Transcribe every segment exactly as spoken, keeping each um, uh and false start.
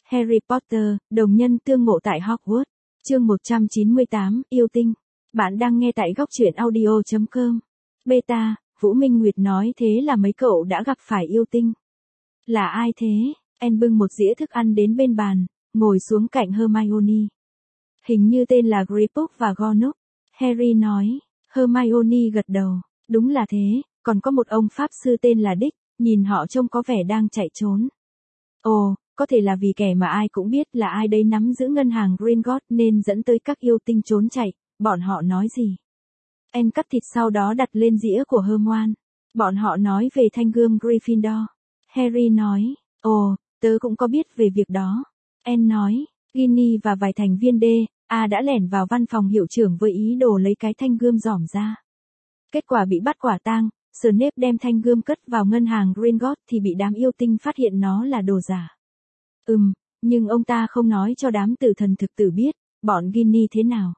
Harry Potter, đồng nhân tương ngộ tại Hogwarts. Chương một trăm chín mươi tám, yêu tinh. Bạn đang nghe tại góc truyện audio chấm com. Beta, Vũ Minh Nguyệt nói thế là mấy cậu đã gặp phải yêu tinh. Là ai thế? Anne bưng một dĩa thức ăn đến bên bàn, ngồi xuống cạnh Hermione. Hình như tên là Griphook và Gonock. Harry nói. Hermione gật đầu. Đúng là thế, còn có một ông pháp sư tên là Dick, nhìn họ trông có vẻ đang chạy trốn. Ồ, có thể là vì kẻ mà ai cũng biết là ai đấy nắm giữ ngân hàng Gringotts nên dẫn tới các yêu tinh trốn chạy, bọn họ nói gì? Anne cắt thịt sau đó đặt lên dĩa của Hermione. Bọn họ nói về thanh gươm Gryffindor. Harry nói, ồ, tớ cũng có biết về việc đó. Anne nói, Ginny và vài thành viên D A đã lẻn vào văn phòng hiệu trưởng với ý đồ lấy cái thanh gươm giỏm ra. Kết quả bị bắt quả tang, Snape đem thanh gươm cất vào ngân hàng Gringotts thì bị đám yêu tinh phát hiện nó là đồ giả. Ừm, nhưng ông ta không nói cho đám tử thần thực tử biết, bọn Ginny thế nào.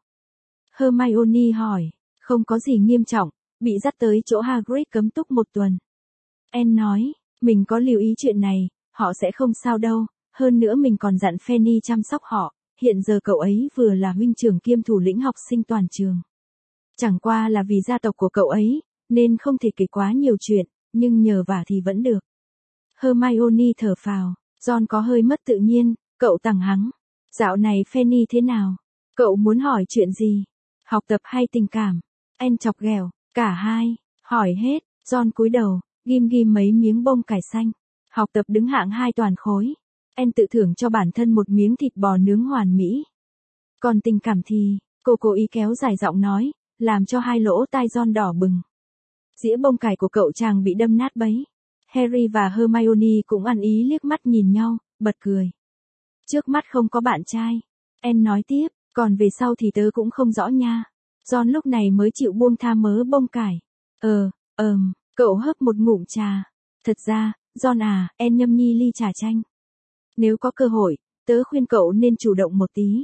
Hermione hỏi, không có gì nghiêm trọng, bị dắt tới chỗ Hagrid cấm túc một tuần. Anne nói, mình có lưu ý chuyện này, họ sẽ không sao đâu, hơn nữa mình còn dặn Fanny chăm sóc họ, hiện giờ cậu ấy vừa là huynh trưởng kiêm thủ lĩnh học sinh toàn trường. Chẳng qua là vì gia tộc của cậu ấy, nên không thể kể quá nhiều chuyện, nhưng nhờ vả thì vẫn được. Hermione thở phào, Ron có hơi mất tự nhiên, cậu tằng hắng. Dạo này Fanny thế nào? Cậu muốn hỏi chuyện gì? Học tập hay tình cảm? Anne chọc ghẹo, cả hai, hỏi hết. Ron cúi đầu, ghim ghim mấy miếng bông cải xanh. Học tập đứng hạng hai toàn khối. Anne tự thưởng cho bản thân một miếng thịt bò nướng hoàn mỹ. Còn tình cảm thì, cô cố ý kéo dài giọng nói, làm cho hai lỗ tai Ron đỏ bừng. Dĩa bông cải của cậu chàng bị đâm nát bấy. Harry và Hermione cũng ăn ý liếc mắt nhìn nhau, bật cười. Trước mắt không có bạn trai. Anne nói tiếp, còn về sau thì tớ cũng không rõ nha. Ron lúc này mới chịu buông tha mớ bông cải. Ờ, ờm, cậu hớp một ngụm trà. Thật ra, Ron à, Anne nhâm nhi ly trà chanh. Nếu có cơ hội, tớ khuyên cậu nên chủ động một tí.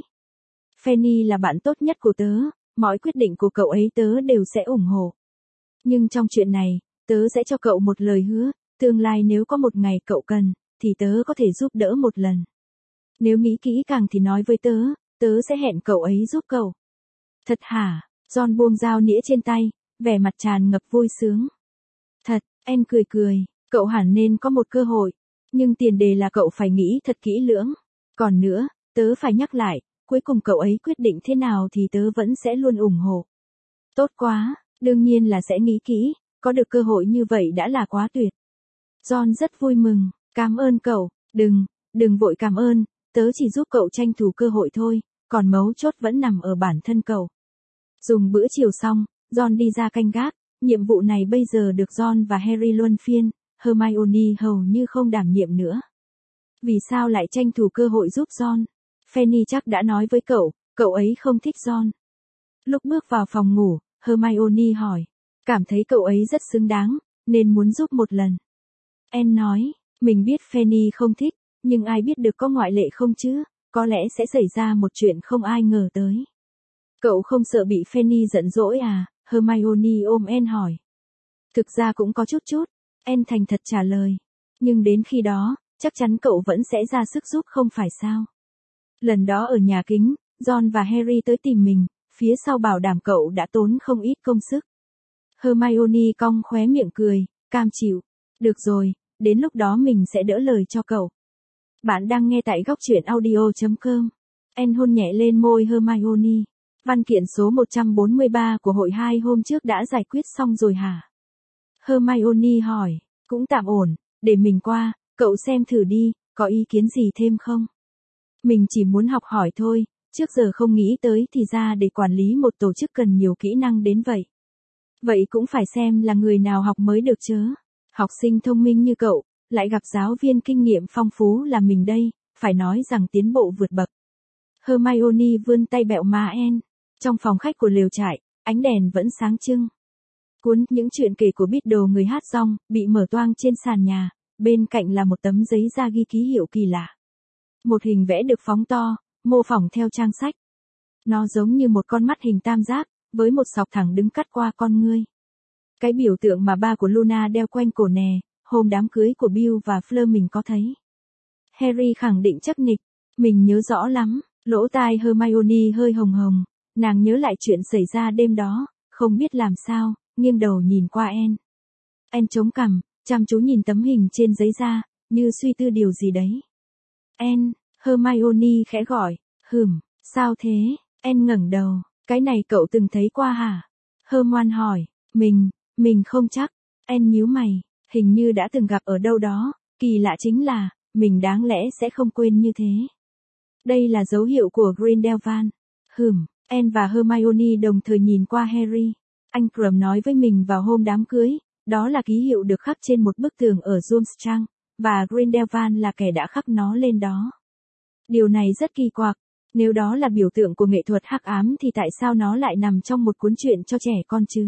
Fanny là bạn tốt nhất của tớ, mọi quyết định của cậu ấy tớ đều sẽ ủng hộ. Nhưng trong chuyện này, tớ sẽ cho cậu một lời hứa, tương lai nếu có một ngày cậu cần, thì tớ có thể giúp đỡ một lần. Nếu nghĩ kỹ càng thì nói với tớ, tớ sẽ hẹn cậu ấy giúp cậu. Thật hả? Ron buông dao nĩa trên tay, vẻ mặt tràn ngập vui sướng. Thật, Anne cười cười, cậu hẳn nên có một cơ hội, nhưng tiền đề là cậu phải nghĩ thật kỹ lưỡng. Còn nữa, tớ phải nhắc lại, cuối cùng cậu ấy quyết định thế nào thì tớ vẫn sẽ luôn ủng hộ. Tốt quá, đương nhiên là sẽ nghĩ kỹ, có được cơ hội như vậy đã là quá tuyệt. Ron rất vui mừng, cảm ơn cậu, đừng, đừng vội cảm ơn, tớ chỉ giúp cậu tranh thủ cơ hội thôi, còn mấu chốt vẫn nằm ở bản thân cậu. Dùng bữa chiều xong, Ron đi ra canh gác, nhiệm vụ này bây giờ được Ron và Harry luân phiên, Hermione hầu như không đảm nhiệm nữa. Vì sao lại tranh thủ cơ hội giúp Ron? Fanny chắc đã nói với cậu, cậu ấy không thích Ron. Lúc bước vào phòng ngủ, Hermione hỏi, cảm thấy cậu ấy rất xứng đáng, nên muốn giúp một lần. Anne nói, mình biết Fanny không thích, nhưng ai biết được có ngoại lệ không chứ, có lẽ sẽ xảy ra một chuyện không ai ngờ tới. Cậu không sợ bị Fanny giận dỗi à? Hermione ôm Anne hỏi. Thực ra cũng có chút chút, Anne thành thật trả lời. Nhưng đến khi đó, chắc chắn cậu vẫn sẽ ra sức giúp không phải sao? Lần đó ở nhà kính, Ron và Harry tới tìm mình, phía sau bảo đảm cậu đã tốn không ít công sức. Hermione cong khóe miệng cười, cam chịu. Được rồi, đến lúc đó mình sẽ đỡ lời cho cậu. Bạn đang nghe tại góc truyện audio chấm com. Anne hôn nhẹ lên môi Hermione. Văn kiện số một trăm bốn mươi ba của hội hai hôm trước đã giải quyết xong rồi hả? Hermione hỏi, cũng tạm ổn, để mình qua, cậu xem thử đi, có ý kiến gì thêm không? Mình chỉ muốn học hỏi thôi, trước giờ không nghĩ tới thì ra để quản lý một tổ chức cần nhiều kỹ năng đến vậy. Vậy cũng phải xem là người nào học mới được chớ. Học sinh thông minh như cậu, lại gặp giáo viên kinh nghiệm phong phú là mình đây, phải nói rằng tiến bộ vượt bậc. Hermione vươn tay bẹo má Anne. Trong phòng khách của lều trại, ánh đèn vẫn sáng trưng. Cuốn những chuyện kể của Beedle người hát rong, bị mở toang trên sàn nhà, bên cạnh là một tấm giấy da ghi ký hiệu kỳ lạ. Một hình vẽ được phóng to, mô phỏng theo trang sách. Nó giống như một con mắt hình tam giác, với một sọc thẳng đứng cắt qua con ngươi. Cái biểu tượng mà ba của Luna đeo quanh cổ nè, hôm đám cưới của Bill và Fleur mình có thấy. Harry khẳng định chắc nịch, Mình nhớ rõ lắm, lỗ tai Hermione hơi hồng hồng, nàng nhớ lại chuyện xảy ra đêm đó, không biết làm sao, nghiêng đầu nhìn qua Anne. Anne chống cằm, chăm chú nhìn tấm hình trên giấy da, như suy tư điều gì đấy. Anne, Hermione khẽ gọi, hừm, sao thế? Anne ngẩng đầu, cái này cậu từng thấy qua hả? Hermione hỏi, mình, mình không chắc. Anne nhíu mày, hình như đã từng gặp ở đâu đó, kỳ lạ chính là, mình đáng lẽ sẽ không quên như thế. Đây là dấu hiệu của Grindelwald. Hừm, Anne và Hermione đồng thời nhìn qua Harry. Anh Krum nói với mình vào hôm đám cưới, đó là ký hiệu được khắc trên một bức tường ở Durmstrang, và Grindelwald là kẻ đã khắc nó lên đó. Điều này rất kỳ quặc, nếu đó là biểu tượng của nghệ thuật hắc ám thì tại sao nó lại nằm trong một cuốn truyện cho trẻ con chứ?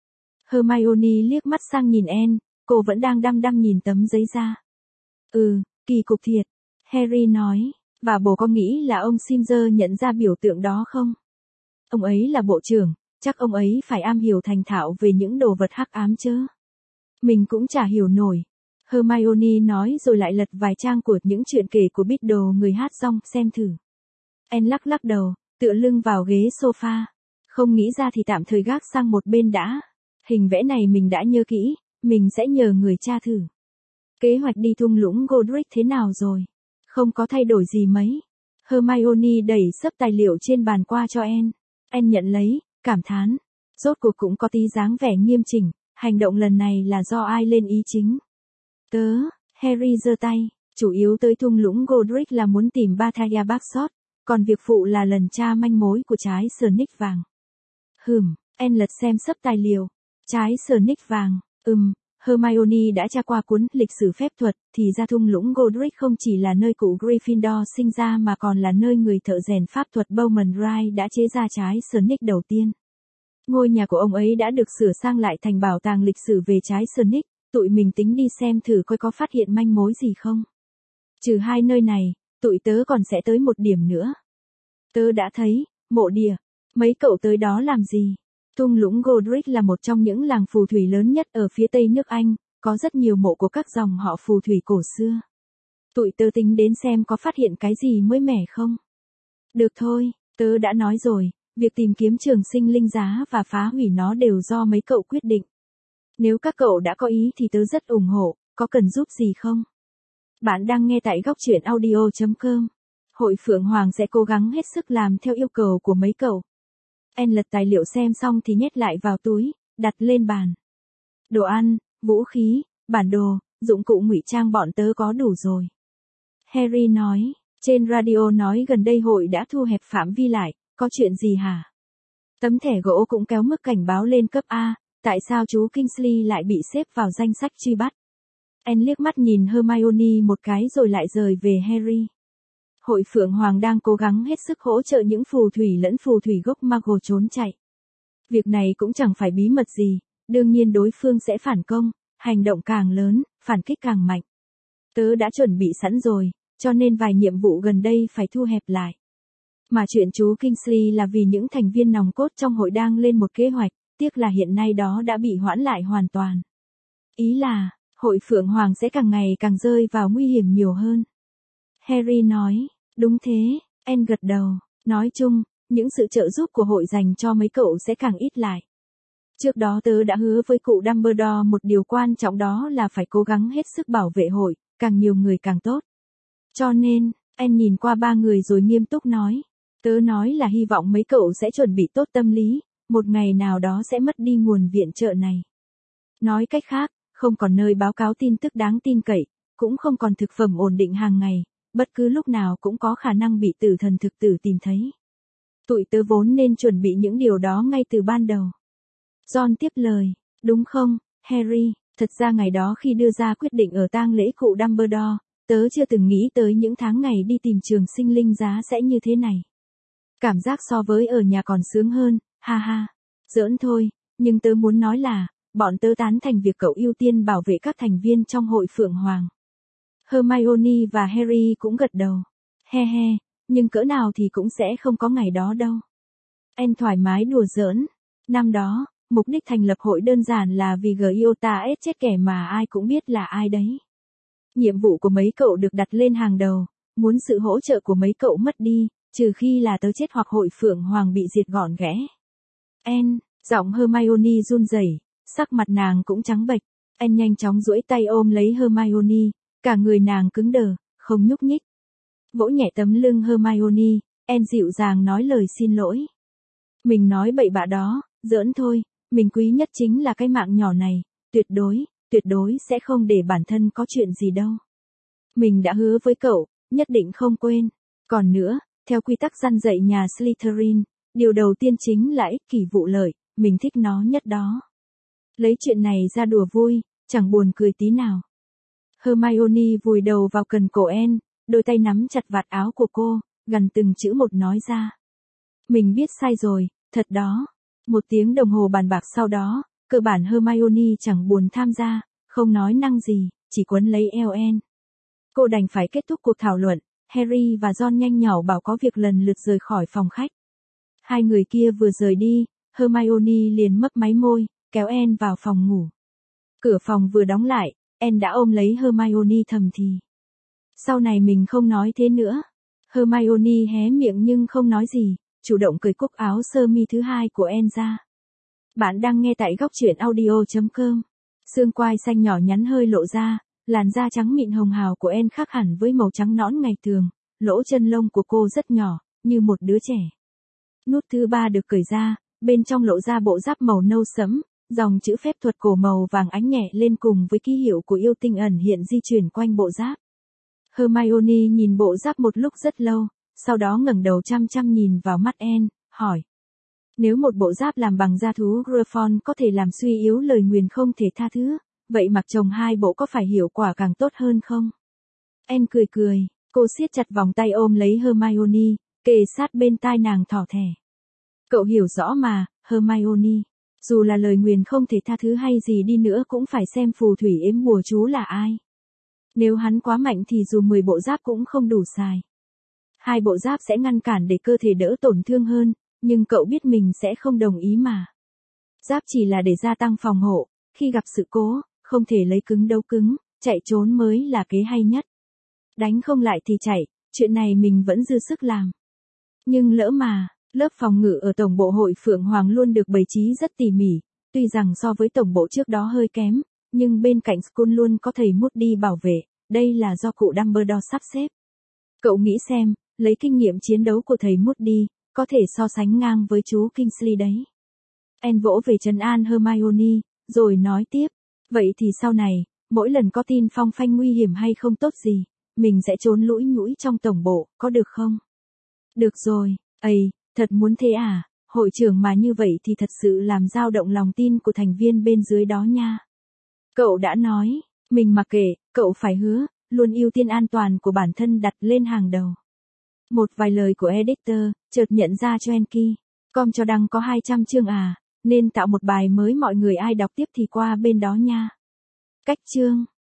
Hermione liếc mắt sang nhìn Anne, cô vẫn đang đăm đăm nhìn tấm giấy da. Ừ, kỳ cục thiệt, Harry nói, và bố có nghĩ là ông Simser nhận ra biểu tượng đó không? Ông ấy là bộ trưởng, chắc ông ấy phải am hiểu thành thạo về những đồ vật hắc ám chứ. Mình cũng chả hiểu nổi. Hermione nói rồi lại lật vài trang của những chuyện kể của Biddle người hát rong xem thử. Anne lắc lắc đầu, tựa lưng vào ghế sofa. Không nghĩ ra thì tạm thời gác sang một bên đã. Hình vẽ này mình đã nhớ kỹ, mình sẽ nhờ người tra thử. Kế hoạch đi thung lũng Godric thế nào rồi? Không có thay đổi gì mấy. Hermione đẩy xấp tài liệu trên bàn qua cho Anne. Anne nhận lấy, cảm thán. Rốt cuộc cũng có tí dáng vẻ nghiêm chỉnh, hành động lần này là do ai lên ý chính. Tớ, Harry giơ tay, chủ yếu tới thung lũng Godric là muốn tìm Bathia Bagshot, còn việc phụ là lần tra manh mối của trái Snick vàng. Hừm, Anne lật xem xấp tài liệu. Trái Snick vàng, ừm, Hermione đã tra qua cuốn lịch sử phép thuật, thì ra thung lũng Godric không chỉ là nơi cụ Gryffindor sinh ra mà còn là nơi người thợ rèn pháp thuật Bowman Wright đã chế ra trái Snick đầu tiên. Ngôi nhà của ông ấy đã được sửa sang lại thành bảo tàng lịch sử về trái Snick, tụi mình tính đi xem thử coi có phát hiện manh mối gì không. Trừ hai nơi này, tụi tớ còn sẽ tới một điểm nữa. Tớ đã thấy, mộ địa, mấy cậu tới đó làm gì? Thung lũng Godric là một trong những làng phù thủy lớn nhất ở phía tây nước Anh, có rất nhiều mộ của các dòng họ phù thủy cổ xưa. Tụi tớ tính đến xem có phát hiện cái gì mới mẻ không? Được thôi, tớ đã nói rồi, việc tìm kiếm trường sinh linh giá và phá hủy nó đều do mấy cậu quyết định. Nếu các cậu đã có ý thì tớ rất ủng hộ, có cần giúp gì không? Bạn đang nghe tại góc truyện audio chấm com. Hội Phượng Hoàng sẽ cố gắng hết sức làm theo yêu cầu của mấy cậu. Anne lật tài liệu xem xong thì nhét lại vào túi, đặt lên bàn. Đồ ăn, vũ khí, bản đồ, dụng cụ ngụy trang bọn tớ có đủ rồi. Harry nói, trên radio nói gần đây hội đã thu hẹp phạm vi lại, có chuyện gì hả? Tấm thẻ gỗ cũng kéo mức cảnh báo lên cấp A, tại sao chú Kingsley lại bị xếp vào danh sách truy bắt? Anne liếc mắt nhìn Hermione một cái rồi lại rời về Harry. Hội Phượng Hoàng đang cố gắng hết sức hỗ trợ những phù thủy lẫn phù thủy gốc Muggle trốn chạy. Việc này cũng chẳng phải bí mật gì, đương nhiên đối phương sẽ phản công, hành động càng lớn, phản kích càng mạnh. Tớ đã chuẩn bị sẵn rồi, cho nên vài nhiệm vụ gần đây phải thu hẹp lại. Mà chuyện chú Kingsley là vì những thành viên nòng cốt trong hội đang lên một kế hoạch, tiếc là hiện nay đó đã bị hoãn lại hoàn toàn. Ý là, Hội Phượng Hoàng sẽ càng ngày càng rơi vào nguy hiểm nhiều hơn. Harry nói, đúng thế, Anne gật đầu, nói chung, những sự trợ giúp của hội dành cho mấy cậu sẽ càng ít lại. Trước đó tớ đã hứa với cụ Dumbledore một điều quan trọng đó là phải cố gắng hết sức bảo vệ hội, càng nhiều người càng tốt. Cho nên, Anne nhìn qua ba người rồi nghiêm túc nói, tớ nói là hy vọng mấy cậu sẽ chuẩn bị tốt tâm lý, một ngày nào đó sẽ mất đi nguồn viện trợ này. Nói cách khác, không còn nơi báo cáo tin tức đáng tin cậy, cũng không còn thực phẩm ổn định hàng ngày, bất cứ lúc nào cũng có khả năng bị tử thần thực tử tìm thấy. Tụi tớ vốn nên chuẩn bị những điều đó ngay từ ban đầu. John tiếp lời, đúng không, Harry, thật ra ngày đó khi đưa ra quyết định ở tang lễ cụ Dumbledore, tớ chưa từng nghĩ tới những tháng ngày đi tìm trường sinh linh giá sẽ như thế này. Cảm giác so với ở nhà còn sướng hơn, ha ha, giỡn thôi, nhưng tớ muốn nói là, bọn tớ tán thành việc cậu ưu tiên bảo vệ các thành viên trong hội Phượng Hoàng. Hermione và Harry cũng gật đầu. He he, nhưng cỡ nào thì cũng sẽ không có ngày đó đâu. Anne thoải mái đùa giỡn. Năm đó, mục đích thành lập hội đơn giản là vì Giota S chết kẻ mà ai cũng biết là ai đấy. Nhiệm vụ của mấy cậu được đặt lên hàng đầu, muốn sự hỗ trợ của mấy cậu mất đi, trừ khi là tớ chết hoặc hội Phượng Hoàng bị diệt gọn ghẽ. Anne, giọng Hermione run rẩy, sắc mặt nàng cũng trắng bệch. Anne nhanh chóng duỗi tay ôm lấy Hermione, cả người nàng cứng đờ, không nhúc nhích. Vỗ nhẹ tấm lưng Hermione, Anne dịu dàng nói lời xin lỗi. Mình nói bậy bạ đó, giỡn thôi, mình quý nhất chính là cái mạng nhỏ này, tuyệt đối, tuyệt đối sẽ không để bản thân có chuyện gì đâu. Mình đã hứa với cậu, nhất định không quên. Còn nữa, theo quy tắc răn dạy nhà Slytherin, điều đầu tiên chính là ích kỷ vụ lợi, mình thích nó nhất đó. Lấy chuyện này ra đùa vui, chẳng buồn cười tí nào. Hermione vùi đầu vào cần cổ Anne, đôi tay nắm chặt vạt áo của cô, gần từng chữ một nói ra. Mình biết sai rồi, thật đó. Một tiếng đồng hồ bàn bạc sau đó, cơ bản Hermione chẳng buồn tham gia, không nói năng gì, chỉ quấn lấy eo Anne. Cô đành phải kết thúc cuộc thảo luận, Harry và Ron nhanh nhỏ bảo có việc lần lượt rời khỏi phòng khách. Hai người kia vừa rời đi, Hermione liền mấp máy môi, kéo Anne vào phòng ngủ. Cửa phòng vừa đóng lại, Anne đã ôm lấy Hermione thầm thì. Sau này mình không nói thế nữa. Hermione hé miệng nhưng không nói gì, chủ động cởi cúc áo sơ mi thứ hai của Anne ra. Bạn đang nghe tại góc truyện audio chấm com. Xương quai xanh nhỏ nhắn hơi lộ ra, làn da trắng mịn hồng hào của Anne khác hẳn với màu trắng nõn ngày thường, lỗ chân lông của cô rất nhỏ, như một đứa trẻ. Nút thứ ba được cởi ra, bên trong lộ ra bộ giáp màu nâu sẫm, dòng chữ phép thuật cổ màu vàng ánh nhẹ lên cùng với ký hiệu của yêu tinh ẩn hiện di chuyển quanh bộ giáp. Hermione nhìn bộ giáp một lúc rất lâu, sau đó ngẩng đầu chăm chăm nhìn vào mắt Anne, hỏi. Nếu một bộ giáp làm bằng da thú Gryffindor có thể làm suy yếu lời nguyền không thể tha thứ, vậy mặc chồng hai bộ có phải hiệu quả càng tốt hơn không? Anne cười cười, cô siết chặt vòng tay ôm lấy Hermione, kề sát bên tai nàng thỏ thẻ. Cậu hiểu rõ mà, Hermione, dù là lời nguyền không thể tha thứ hay gì đi nữa cũng phải xem phù thủy ếm bùa chú là ai. Nếu hắn quá mạnh thì dù mười bộ giáp cũng không đủ xài. Hai bộ giáp sẽ ngăn cản để cơ thể đỡ tổn thương hơn, nhưng cậu biết mình sẽ không đồng ý mà. Giáp chỉ là để gia tăng phòng hộ, khi gặp sự cố, không thể lấy cứng đấu cứng, chạy trốn mới là kế hay nhất. Đánh không lại thì chạy, chuyện này mình vẫn dư sức làm. Nhưng lỡ mà, lớp phòng ngự ở tổng bộ hội Phượng Hoàng luôn được bày trí rất tỉ mỉ, tuy rằng so với tổng bộ trước đó hơi kém, nhưng bên cạnh Skull luôn có thầy Moody bảo vệ, đây là do cụ Dumbledore sắp xếp. Cậu nghĩ xem, lấy kinh nghiệm chiến đấu của thầy Moody, có thể so sánh ngang với chú Kingsley đấy. Anne vỗ về trấn an Hermione, rồi nói tiếp, vậy thì sau này, mỗi lần có tin phong phanh nguy hiểm hay không tốt gì, mình sẽ trốn lũi nhũi trong tổng bộ, có được không? Được rồi, ây, thật muốn thế à, hội trưởng mà như vậy thì thật sự làm dao động lòng tin của thành viên bên dưới đó nha. Cậu đã nói, mình mặc kệ, cậu phải hứa, luôn ưu tiên an toàn của bản thân đặt lên hàng đầu. Một vài lời của editor, chợt nhận ra cho Enki. Com cho đăng có hai trăm chương à, nên tạo một bài mới mọi người ai đọc tiếp thì qua bên đó nha. Cách chương.